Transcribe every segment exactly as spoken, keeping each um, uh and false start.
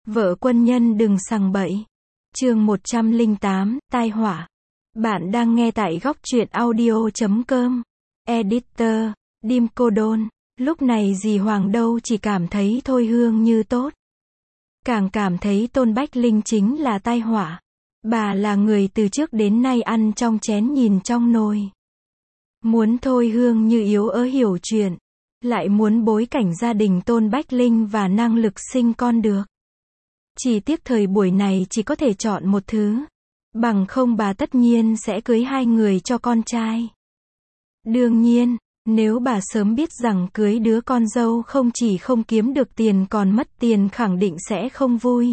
Vợ quân nhân đừng sằng bậy. Chương một trăm lẻ tám, tai họa. Bạn đang nghe tại góc truyện audio chấm com. Editor, Dim Cô Đôn. Lúc này dì Hoàng đâu chỉ cảm thấy Thôi Hương Như tốt. Càng cảm thấy Tôn Bách Linh chính là tai họa. Bà là người từ trước đến nay ăn trong chén nhìn trong nồi. Muốn Thôi Hương Như yếu ớt hiểu chuyện. Lại muốn bối cảnh gia đình Tôn Bách Linh và năng lực sinh con được. Chỉ tiếc thời buổi này chỉ có thể chọn một thứ. Bằng không bà tất nhiên sẽ cưới hai người cho con trai. Đương nhiên, nếu bà sớm biết rằng cưới đứa con dâu không chỉ không kiếm được tiền còn mất tiền khẳng định sẽ không vui.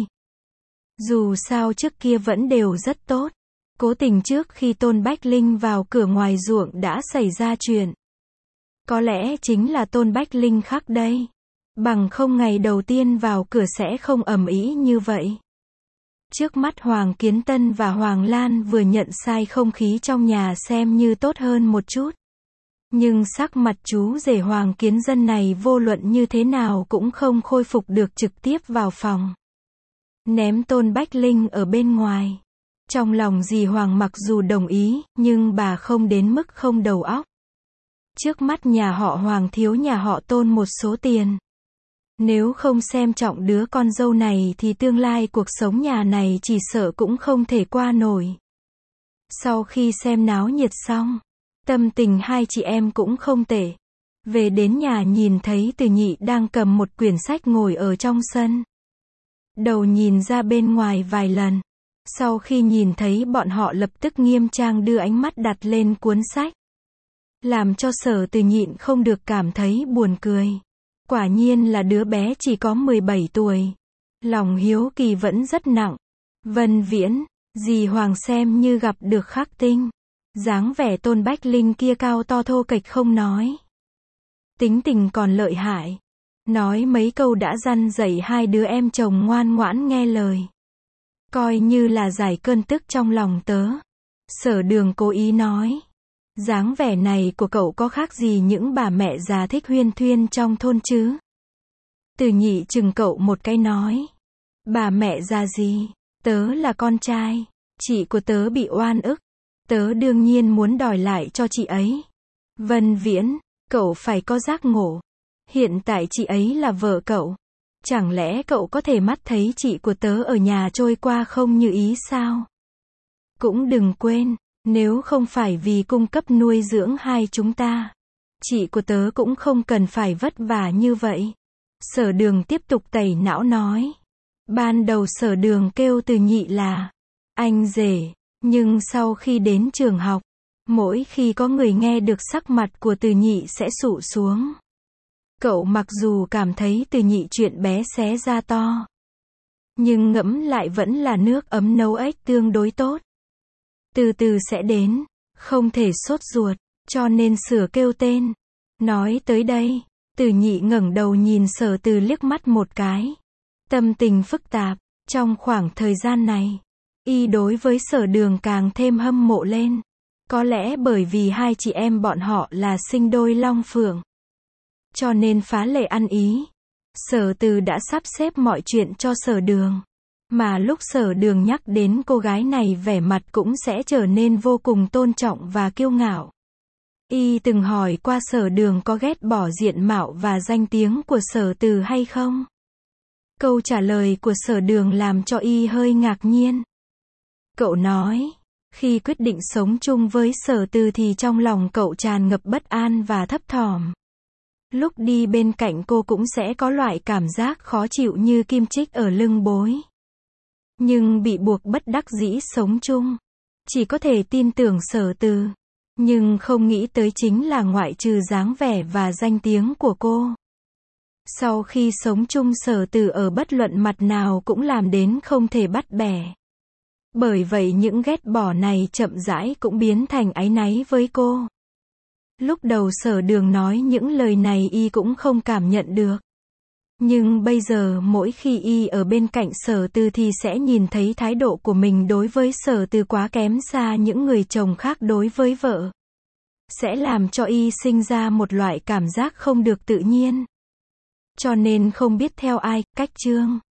Dù sao trước kia vẫn đều rất tốt. Cố tình trước khi Tôn Bách Linh vào cửa ngoài ruộng đã xảy ra chuyện. Có lẽ chính là Tôn Bách Linh khác đây. Bằng không ngày đầu tiên vào cửa sẽ không ầm ĩ như vậy. Trước mắt Hoàng Kiến Tân và Hoàng Lan vừa nhận sai không khí trong nhà xem như tốt hơn một chút. Nhưng sắc mặt chú rể Hoàng Kiến Dân này vô luận như thế nào cũng không khôi phục được trực tiếp vào phòng. Ném Tôn Bách Linh ở bên ngoài. Trong lòng dì Hoàng mặc dù đồng ý, nhưng bà không đến mức không đầu óc. Trước mắt nhà họ Hoàng thiếu nhà họ Tôn một số tiền. Nếu không xem trọng đứa con dâu này thì tương lai cuộc sống nhà này chỉ sợ cũng không thể qua nổi. Sau khi xem náo nhiệt xong, tâm tình hai chị em cũng không tệ. Về đến nhà nhìn thấy Từ Nhị đang cầm một quyển sách ngồi ở trong sân. Đầu nhìn ra bên ngoài vài lần. Sau khi nhìn thấy bọn họ lập tức nghiêm trang đưa ánh mắt đặt lên cuốn sách. Làm cho Sở Từ nhịn không được cảm thấy buồn cười. Quả nhiên là đứa bé chỉ có mười bảy tuổi. Lòng hiếu kỳ vẫn rất nặng. Vân Viễn, dì Hoàng xem như gặp được khắc tinh. Dáng vẻ Tôn Bách Linh kia cao to thô kệch không nói. Tính tình còn lợi hại. Nói mấy câu đã răn dạy hai đứa em chồng ngoan ngoãn nghe lời. Coi như là giải cơn tức trong lòng tớ. Sở Đường cố ý nói. Dáng vẻ này của cậu có khác gì những bà mẹ già thích huyên thuyên trong thôn chứ? Từ Nhị chừng cậu một cái nói. Bà mẹ già gì? Tớ là con trai. Chị của tớ bị oan ức. Tớ đương nhiên muốn đòi lại cho chị ấy. Vân Viễn, cậu phải có giác ngộ. Hiện tại chị ấy là vợ cậu. Chẳng lẽ cậu có thể mắt thấy chị của tớ ở nhà trôi qua không như ý sao? Cũng đừng quên. Nếu không phải vì cung cấp nuôi dưỡng hai chúng ta, chị của tớ cũng không cần phải vất vả như vậy. Sở Đường tiếp tục tẩy não nói. Ban đầu Sở Đường kêu Từ Nhị là anh rể, nhưng sau khi đến trường học, mỗi khi có người nghe được sắc mặt của Từ Nhị sẽ sụ xuống. Cậu mặc dù cảm thấy Từ Nhị chuyện bé xé ra to, nhưng ngẫm lại vẫn là nước ấm nấu ếch tương đối tốt. Từ từ sẽ đến, không thể sốt ruột, cho nên sửa kêu tên. Nói tới đây, Từ Nhị ngẩng đầu nhìn Sở Từ liếc mắt một cái. Tâm tình phức tạp, trong khoảng thời gian này, y đối với Sở Đường càng thêm hâm mộ lên. Có lẽ bởi vì hai chị em bọn họ là sinh đôi long phượng. Cho nên phá lệ ăn ý. Sở Từ đã sắp xếp mọi chuyện cho Sở Đường. Mà lúc Sở Đường nhắc đến cô gái này vẻ mặt cũng sẽ trở nên vô cùng tôn trọng và kiêu ngạo. Y từng hỏi qua Sở Đường có ghét bỏ diện mạo và danh tiếng của Sở Từ hay không? Câu trả lời của Sở Đường làm cho y hơi ngạc nhiên. Cậu nói, khi quyết định sống chung với Sở Từ thì trong lòng cậu tràn ngập bất an và thấp thỏm. Lúc đi bên cạnh cô cũng sẽ có loại cảm giác khó chịu như kim chích ở lưng bối. Nhưng bị buộc bất đắc dĩ sống chung. Chỉ có thể tin tưởng Sở Từ. Nhưng không nghĩ tới chính là ngoại trừ dáng vẻ và danh tiếng của cô. Sau khi sống chung Sở Từ ở bất luận mặt nào cũng làm đến không thể bắt bẻ. Bởi vậy những ghét bỏ này chậm rãi cũng biến thành áy náy với cô. Lúc đầu Sở Đường nói những lời này y cũng không cảm nhận được. Nhưng bây giờ mỗi khi y ở bên cạnh Sở Từ thì sẽ nhìn thấy thái độ của mình đối với Sở Từ quá kém xa những người chồng khác đối với vợ. Sẽ làm cho y sinh ra một loại cảm giác không được tự nhiên. Cho nên không biết theo ai, cách Trương